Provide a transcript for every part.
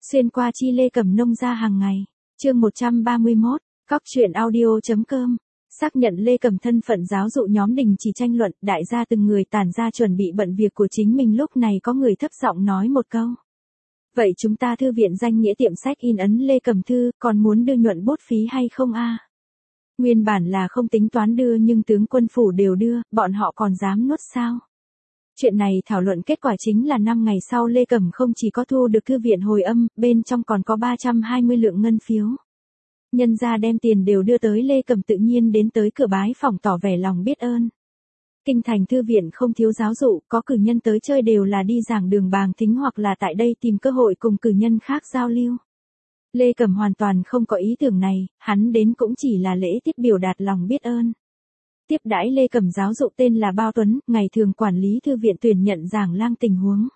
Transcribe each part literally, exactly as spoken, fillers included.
Xuyên qua chi Lê Cẩm nông gia hàng ngày. Chương một trăm ba mươi mốt, Cóc truyện audio.com. Xác nhận Lê Cẩm thân phận giáo dụ nhóm đình chỉ tranh luận, đại gia từng người tản ra chuẩn bị bận việc của chính mình, lúc này có người thấp giọng nói một câu. Vậy chúng ta thư viện danh nghĩa tiệm sách in ấn Lê Cẩm thư, còn muốn đưa nhuận bút phí hay không a? Nguyên bản là không tính toán đưa nhưng tướng quân phủ đều đưa, bọn họ còn dám nuốt sao? Chuyện này thảo luận kết quả chính là năm ngày sau Lê Cẩm không chỉ có thu được thư viện hồi âm, bên trong còn có ba trăm hai mươi lượng ngân phiếu. Nhân gia đem tiền đều đưa tới, Lê Cẩm tự nhiên đến tới cửa bái phỏng tỏ vẻ lòng biết ơn. Kinh thành thư viện không thiếu giáo dụ, có cử nhân tới chơi đều là đi giảng đường bàng thính hoặc là tại đây tìm cơ hội cùng cử nhân khác giao lưu. Lê Cẩm hoàn toàn không có ý tưởng này, hắn đến cũng chỉ là lễ tiết biểu đạt lòng biết ơn. Tiếp đãi Lê Cẩm giáo dụ tên là Bao Tuấn, ngày thường quản lý thư viện tuyển nhận giảng lang tình huống.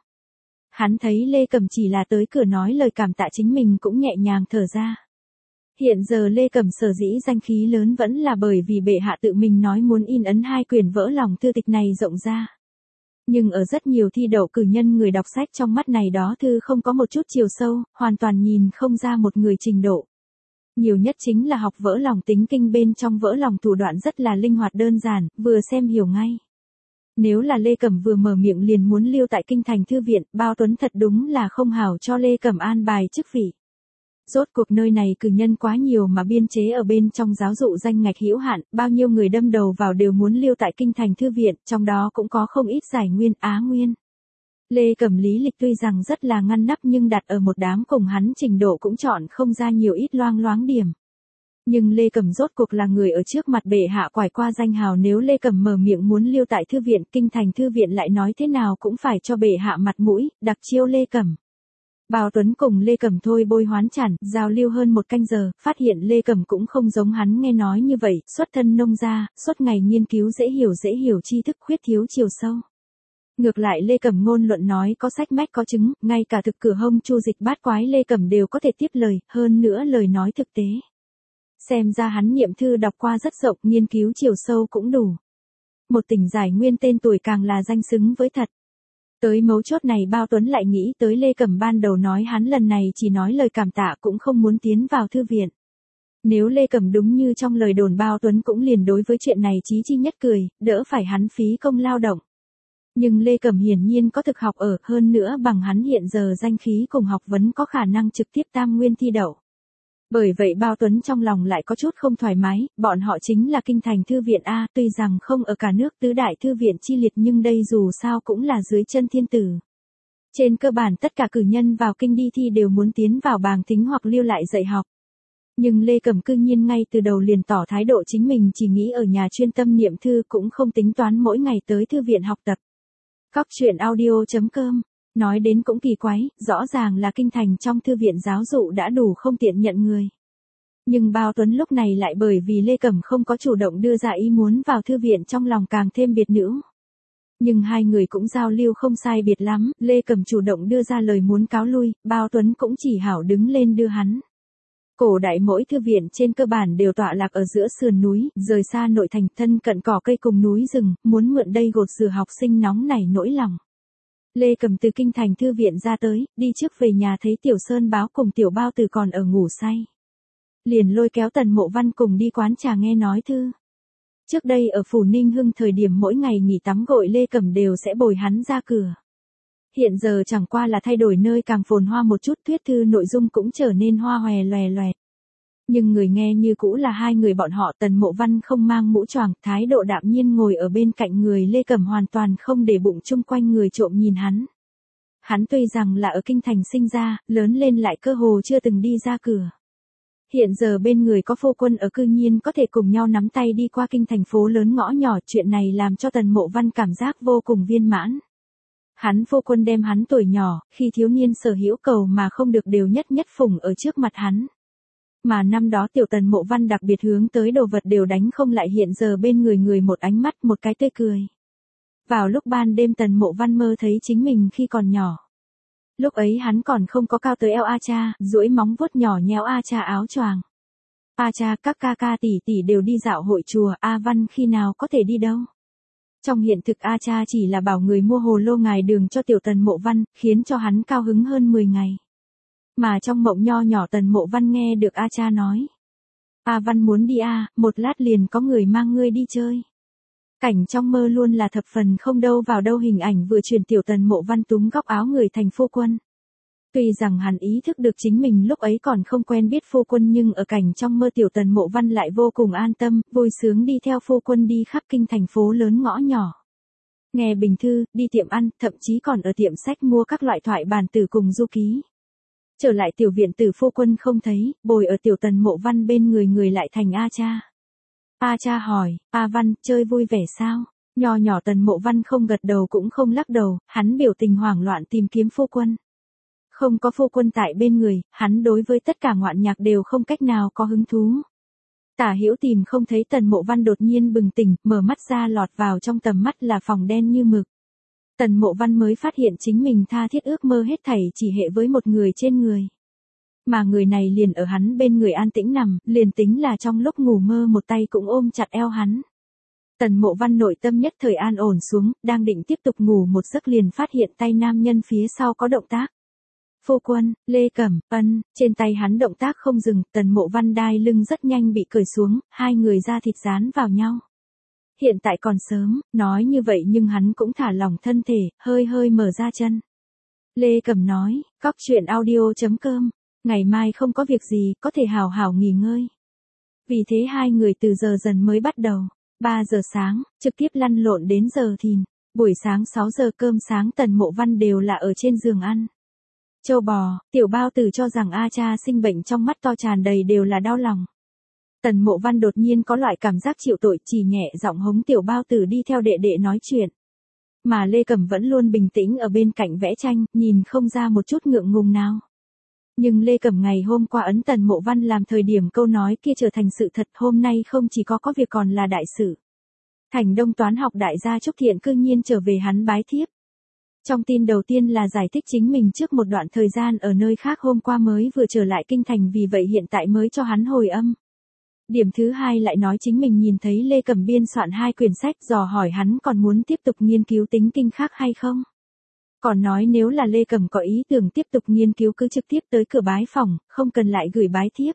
Hắn thấy Lê Cẩm chỉ là tới cửa nói lời cảm tạ chính mình cũng nhẹ nhàng thở ra. Hiện giờ Lê Cẩm sở dĩ danh khí lớn vẫn là bởi vì bệ hạ tự mình nói muốn in ấn hai quyển vỡ lòng thư tịch này rộng ra. Nhưng ở rất nhiều thi đậu cử nhân người đọc sách trong mắt này đó thư không có một chút chiều sâu, hoàn toàn nhìn không ra một người trình độ. Nhiều nhất chính là học vỡ lòng tính kinh, bên trong vỡ lòng thủ đoạn rất là linh hoạt đơn giản, vừa xem hiểu ngay. Nếu là Lê Cẩm vừa mở miệng liền muốn lưu tại kinh thành thư viện, Bao Tuấn thật đúng là không hảo cho Lê Cẩm an bài chức vị. Rốt cuộc nơi này cử nhân quá nhiều mà biên chế ở bên trong giáo dụ danh ngạch hữu hạn, bao nhiêu người đâm đầu vào đều muốn lưu tại kinh thành thư viện, trong đó cũng có không ít giải nguyên, á nguyên. Lê Cẩm lý lịch tuy rằng rất là ngăn nắp nhưng đặt ở một đám cùng hắn trình độ cũng chọn không ra nhiều ít loang loáng điểm. Nhưng Lê Cẩm rốt cuộc là người ở trước mặt bệ hạ quải qua danh hào, nếu Lê Cẩm mở miệng muốn lưu tại thư viện, kinh thành thư viện lại nói thế nào cũng phải cho bệ hạ mặt mũi, đặc chiêu Lê Cẩm. Bao Tuấn cùng Lê Cẩm thôi bôi hoán chản, giao lưu hơn một canh giờ, phát hiện Lê Cẩm cũng không giống hắn nghe nói như vậy, xuất thân nông gia, suốt ngày nghiên cứu dễ hiểu dễ hiểu tri thức, khuyết thiếu chiều sâu. Ngược lại Lê Cẩm ngôn luận nói có sách mách có chứng, ngay cả thực cửa hông chu dịch bát quái Lê Cẩm đều có thể tiếp lời, hơn nữa lời nói thực tế. Xem ra hắn niệm thư đọc qua rất rộng, nghiên cứu chiều sâu cũng đủ. Một tỉnh giải nguyên tên tuổi càng là danh xứng với thật. Tới mấu chốt này Bao Tuấn lại nghĩ tới Lê Cẩm ban đầu nói hắn lần này chỉ nói lời cảm tạ cũng không muốn tiến vào thư viện. Nếu Lê Cẩm đúng như trong lời đồn, Bao Tuấn cũng liền đối với chuyện này chí chi nhất cười, đỡ phải hắn phí công lao động. Nhưng Lê Cẩm hiển nhiên có thực học ở, hơn nữa bằng hắn hiện giờ danh khí cùng học vấn có khả năng trực tiếp tam nguyên thi đậu. Bởi vậy Bao Tuấn trong lòng lại có chút không thoải mái, bọn họ chính là kinh thành thư viện A, tuy rằng không ở cả nước tứ đại thư viện chi liệt nhưng đây dù sao cũng là dưới chân thiên tử. Trên cơ bản tất cả cử nhân vào kinh đi thi đều muốn tiến vào bàng thính hoặc lưu lại dạy học. Nhưng Lê Cẩm cư nhiên ngay từ đầu liền tỏ thái độ chính mình chỉ nghĩ ở nhà chuyên tâm niệm thư, cũng không tính toán mỗi ngày tới thư viện học tập. Cóc truyện audio.com. Nói đến cũng kỳ quái, rõ ràng là kinh thành trong thư viện giáo dụ đã đủ không tiện nhận người. Nhưng Bao Tuấn lúc này lại bởi vì Lê Cẩm không có chủ động đưa ra ý muốn vào thư viện trong lòng càng thêm biệt nữ. Nhưng hai người cũng giao lưu không sai biệt lắm, Lê Cẩm chủ động đưa ra lời muốn cáo lui, Bao Tuấn cũng chỉ hảo đứng lên đưa hắn. Cổ đại mỗi thư viện trên cơ bản đều tọa lạc ở giữa sườn núi, rời xa nội thành, thân cận cỏ cây cùng núi rừng, muốn mượn đây gột rửa học sinh nóng nảy nỗi lòng. Lê Cẩm từ kinh thành thư viện ra tới, đi trước về nhà thấy Tiểu Sơn Báo cùng Tiểu Bao Tử còn ở ngủ say. Liền lôi kéo Tần Mộ Văn cùng đi quán trà nghe nói thư. Trước đây ở phủ Ninh Hưng thời điểm mỗi ngày nghỉ tắm gội Lê Cẩm đều sẽ bồi hắn ra cửa. Hiện giờ chẳng qua là thay đổi nơi càng phồn hoa một chút, thuyết thư nội dung cũng trở nên hoa hòe loè loẹt. Nhưng người nghe như cũ là hai người bọn họ. Tần Mộ Văn không mang mũ choàng, thái độ đạm nhiên ngồi ở bên cạnh người Lê Cẩm, hoàn toàn không để bụng chung quanh người trộm nhìn hắn. Hắn tuy rằng là ở kinh thành sinh ra, lớn lên lại cơ hồ chưa từng đi ra cửa. Hiện giờ bên người có phu quân ở, cư nhiên có thể cùng nhau nắm tay đi qua kinh thành phố lớn ngõ nhỏ, chuyện này làm cho Tần Mộ Văn cảm giác vô cùng viên mãn. Hắn phu quân đem hắn tuổi nhỏ, khi thiếu niên sở hữu cầu mà không được đều nhất nhất phụng ở trước mặt hắn. Mà năm đó tiểu Tần Mộ Văn đặc biệt hướng tới đồ vật đều đánh không lại, hiện giờ bên người người một ánh mắt, một cái tươi cười. Vào lúc ban đêm Tần Mộ Văn mơ thấy chính mình khi còn nhỏ. Lúc ấy hắn còn không có cao tới eo A Cha, duỗi móng vuốt nhỏ nhéo A Cha áo choàng. A Cha, các ca ca tỷ tỷ đều đi dạo hội chùa, A Văn khi nào có thể đi đâu. Trong hiện thực A Cha chỉ là bảo người mua hồ lô ngài đường cho tiểu Tần Mộ Văn, khiến cho hắn cao hứng hơn mười ngày. Mà trong mộng nho nhỏ Tần Mộ Văn nghe được A Cha nói. A Văn muốn đi a, một lát liền có người mang ngươi đi chơi. Cảnh trong mơ luôn là thập phần không đâu vào đâu, hình ảnh vừa truyền tiểu Tần Mộ Văn túm góc áo người thành phu quân. Tuy rằng hắn ý thức được chính mình lúc ấy còn không quen biết phu quân, nhưng ở cảnh trong mơ tiểu Tần Mộ Văn lại vô cùng an tâm, vui sướng đi theo phu quân đi khắp kinh thành phố lớn ngõ nhỏ. Nghe bình thư, đi tiệm ăn, thậm chí còn ở tiệm sách mua các loại thoại bản tử cùng du ký. Trở lại tiểu viện tử phu quân không thấy, bồi ở tiểu Tần Mộ Văn bên người người lại thành A Cha. A Cha hỏi, A Văn, chơi vui vẻ sao? Nho nhỏ Tần Mộ Văn không gật đầu cũng không lắc đầu, hắn biểu tình hoảng loạn tìm kiếm phu quân. Không có phu quân tại bên người, hắn đối với tất cả ngoạn nhạc đều không cách nào có hứng thú. Tả hữu tìm không thấy, Tần Mộ Văn đột nhiên bừng tỉnh, mở mắt ra, lọt vào trong tầm mắt là phòng đen như mực. Tần Mộ Văn mới phát hiện chính mình tha thiết ước mơ hết thảy chỉ hệ với một người trên người. Mà người này liền ở hắn bên người an tĩnh nằm, liền tính là trong lúc ngủ mơ một tay cũng ôm chặt eo hắn. Tần Mộ Văn nội tâm nhất thời an ổn xuống, đang định tiếp tục ngủ một giấc liền phát hiện tay nam nhân phía sau có động tác. Phu quân, Lê Cẩm, ân, trên tay hắn động tác không dừng, Tần Mộ Văn đai lưng rất nhanh bị cởi xuống, hai người da thịt dán vào nhau. Hiện tại còn sớm, nói như vậy nhưng hắn cũng thả lỏng thân thể, hơi hơi mở ra chân. Lê Cẩm nói, cóc truyện audio chấm com, ngày mai không có việc gì, có thể hào hào nghỉ ngơi. Vì thế hai người từ giờ dần mới bắt đầu, ba giờ sáng, trực tiếp lăn lộn đến giờ thìn, buổi sáng sáu giờ cơm sáng Tần Mộ Văn đều là ở trên giường ăn. Châu bò, tiểu bao tử cho rằng A Cha sinh bệnh, trong mắt to tràn đầy đều là đau lòng. Tần Mộ Văn đột nhiên có loại cảm giác chịu tội, chỉ nhẹ giọng hống tiểu bao tử đi theo đệ đệ nói chuyện. Mà Lê Cẩm vẫn luôn bình tĩnh ở bên cạnh vẽ tranh, nhìn không ra một chút ngượng ngùng nào. Nhưng Lê Cẩm ngày hôm qua ấn Tần Mộ Văn làm thời điểm câu nói kia trở thành sự thật, hôm nay không chỉ có có việc còn là đại sự. Thành Đông toán học đại gia Trúc Thiện cư nhiên trở về hắn bái thiếp. Trong tin đầu tiên là giải thích chính mình trước một đoạn thời gian ở nơi khác, hôm qua mới vừa trở lại kinh thành, vì vậy hiện tại mới cho hắn hồi âm. Điểm thứ hai lại nói chính mình nhìn thấy Lê Cẩm biên soạn hai quyển sách, dò hỏi hắn còn muốn tiếp tục nghiên cứu tính kinh khác hay không. Còn nói nếu là Lê Cẩm có ý tưởng tiếp tục nghiên cứu cứ trực tiếp tới cửa bái phòng, không cần lại gửi bái thiếp.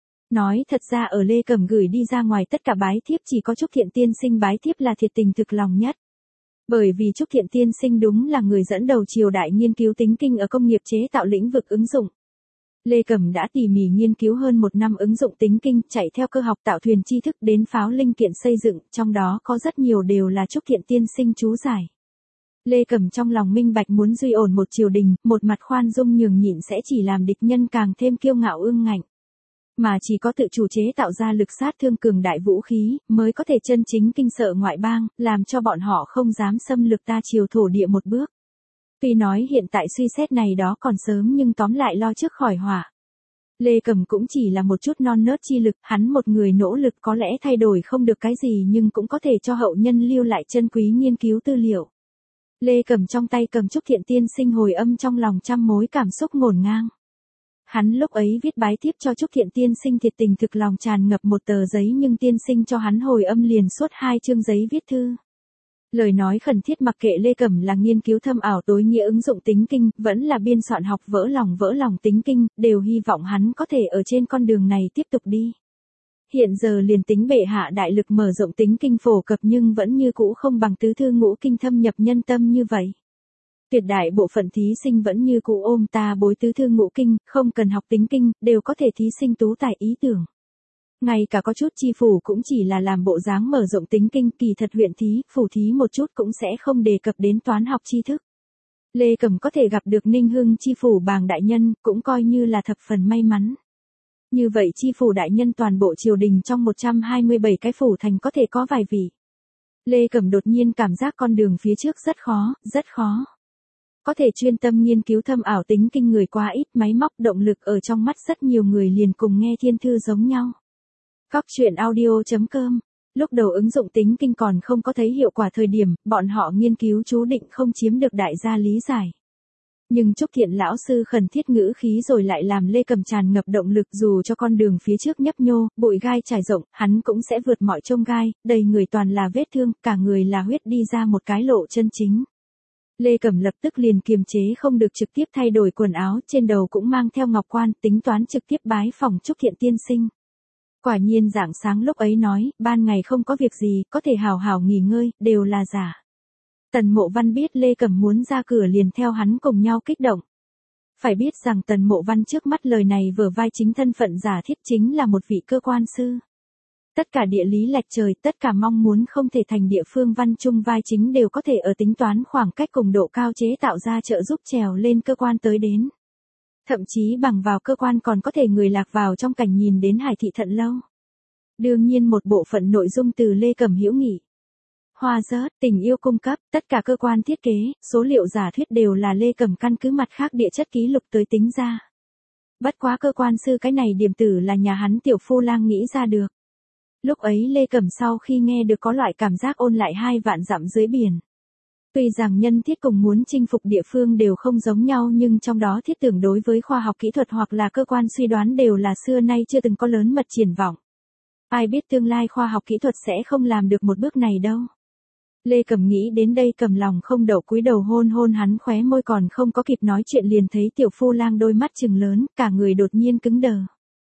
Nói thật ra ở Lê Cẩm gửi đi ra ngoài tất cả bái thiếp chỉ có Trúc Thiện tiên sinh bái thiếp là thiệt tình thực lòng nhất. Bởi vì Trúc Thiện tiên sinh đúng là người dẫn đầu triều đại nghiên cứu tính kinh ở công nghiệp chế tạo lĩnh vực ứng dụng. Lê Cẩm đã tỉ mỉ nghiên cứu hơn một năm ứng dụng tính kinh, chạy theo cơ học tạo thuyền tri thức đến pháo linh kiện xây dựng, trong đó có rất nhiều đều là Trúc Thiện tiên sinh chú giải. Lê Cẩm trong lòng minh bạch, muốn duy ổn một triều đình, một mặt khoan dung nhường nhịn sẽ chỉ làm địch nhân càng thêm kiêu ngạo ương ngạnh. Mà chỉ có tự chủ chế tạo ra lực sát thương cường đại vũ khí, mới có thể chân chính kinh sợ ngoại bang, làm cho bọn họ không dám xâm lược ta triều thổ địa một bước. Tuy nói hiện tại suy xét này đó còn sớm, nhưng tóm lại lo trước khỏi họa. Lê Cẩm cũng chỉ là một chút non nớt chi lực, hắn một người nỗ lực có lẽ thay đổi không được cái gì nhưng cũng có thể cho hậu nhân lưu lại chân quý nghiên cứu tư liệu. Lê Cẩm trong tay cầm Trúc Thiện tiên sinh hồi âm, trong lòng trăm mối cảm xúc ngổn ngang. Hắn lúc ấy viết bái tiếp cho Trúc Thiện tiên sinh thiệt tình thực lòng, tràn ngập một tờ giấy, nhưng tiên sinh cho hắn hồi âm liền suốt hai chương giấy viết thư. Lời nói khẩn thiết, mặc kệ Lê Cẩm là nghiên cứu thâm ảo tối nghĩa ứng dụng tính kinh, vẫn là biên soạn học vỡ lòng vỡ lòng tính kinh, đều hy vọng hắn có thể ở trên con đường này tiếp tục đi. Hiện giờ liền tính bệ hạ đại lực mở rộng tính kinh phổ cập nhưng vẫn như cũ không bằng tứ thư ngũ kinh thâm nhập nhân tâm như vậy. Tuyệt đại bộ phận thí sinh vẫn như cũ ôm ta bối tứ thư ngũ kinh, không cần học tính kinh, đều có thể thí sinh tú tài ý tưởng. Ngay cả có chút chi phủ cũng chỉ là làm bộ dáng mở rộng tính kinh, kỳ thật huyện thí, phủ thí một chút cũng sẽ không đề cập đến toán học tri thức. Lê Cẩm có thể gặp được Ninh Hưng chi phủ Bàng đại nhân, cũng coi như là thập phần may mắn. Như vậy chi phủ đại nhân toàn bộ triều đình trong một trăm hai mươi bảy cái phủ thành có thể có vài vị. Lê Cẩm đột nhiên cảm giác con đường phía trước rất khó, rất khó. Có thể chuyên tâm nghiên cứu thâm ảo tính kinh người quá ít, máy móc động lực ở trong mắt rất nhiều người liền cùng nghe thiên thư giống nhau. Cóc truyện audio chấm com. Lúc đầu ứng dụng tính kinh còn không có thấy hiệu quả thời điểm, bọn họ nghiên cứu chú định không chiếm được đại gia lý giải. Nhưng Trúc Thiện lão sư khẩn thiết ngữ khí rồi lại làm Lê Cẩm tràn ngập động lực, dù cho con đường phía trước nhấp nhô, bụi gai trải rộng, hắn cũng sẽ vượt mọi chông gai, đầy người toàn là vết thương, cả người là huyết đi ra một cái lộ chân chính. Lê Cẩm lập tức liền kiềm chế không được trực tiếp thay đổi quần áo, trên đầu cũng mang theo ngọc quan, tính toán trực tiếp bái phòng Trúc Thiện tiên sinh. Quả nhiên rạng sáng lúc ấy nói, ban ngày không có việc gì, có thể hào hào nghỉ ngơi, đều là giả. Tần Mộ Văn biết Lê Cẩm muốn ra cửa liền theo hắn cùng nhau kích động. Phải biết rằng Tần Mộ Văn trước mắt lời này vừa vai chính thân phận giả thiết chính là một vị cơ quan sư. Tất cả địa lý lệch trời, tất cả mong muốn không thể thành địa phương văn chung vai chính đều có thể ở tính toán khoảng cách cùng độ cao chế tạo ra trợ giúp trèo lên cơ quan tới đến. Thậm chí bằng vào cơ quan còn có thể người lạc vào trong cảnh nhìn đến hải thị thận lâu. Đương nhiên một bộ phận nội dung từ Lê Cẩm Hữu Nghị. Hoa rớt, tình yêu cung cấp, tất cả cơ quan thiết kế, số liệu giả thuyết đều là Lê Cẩm căn cứ mặt khác địa chất ký lục tới tính ra. Bất quá cơ quan sư cái này điểm tử là nhà hắn tiểu phu lang nghĩ ra được. Lúc ấy Lê Cẩm sau khi nghe được có loại cảm giác ôn lại hai vạn dặm dưới biển. Tuy rằng nhân thiết cùng muốn chinh phục địa phương đều không giống nhau nhưng trong đó thiết tưởng đối với khoa học kỹ thuật hoặc là cơ quan suy đoán đều là xưa nay chưa từng có lớn mật triển vọng. Ai biết tương lai khoa học kỹ thuật sẽ không làm được một bước này đâu. Lê Cẩm nghĩ đến đây cầm lòng không đậu cúi đầu hôn hôn hắn khóe môi, còn không có kịp nói chuyện liền thấy tiểu phu lang đôi mắt trừng lớn, cả người đột nhiên cứng đờ.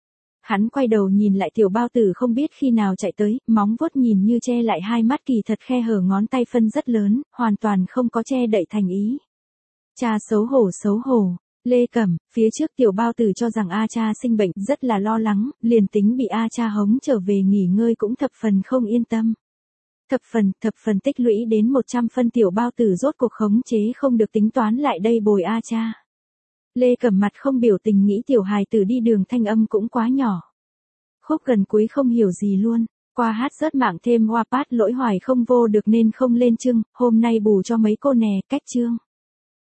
Hắn quay đầu nhìn lại tiểu bao tử không biết khi nào chạy tới, móng vuốt nhìn như che lại hai mắt kỳ thật khe hở ngón tay phân rất lớn, hoàn toàn không có che đậy thành ý. Cha xấu hổ xấu hổ, Lê Cẩm, phía trước tiểu bao tử cho rằng A cha sinh bệnh rất là lo lắng, liền tính bị A cha hống trở về nghỉ ngơi cũng thập phần không yên tâm. Thập phần, thập phần tích lũy đến một trăm phân tiểu bao tử rốt cuộc khống chế không được tính toán lại đây bồi A cha. Lê Cẩm mặt không biểu tình nghĩ tiểu hài tử đi đường thanh âm cũng quá nhỏ. Khúc gần cuối không hiểu gì luôn, qua hát rớt mạng thêm Wattpad lỗi hoài không vô được nên không lên chương, hôm nay bù cho mấy cô nè, cách chương.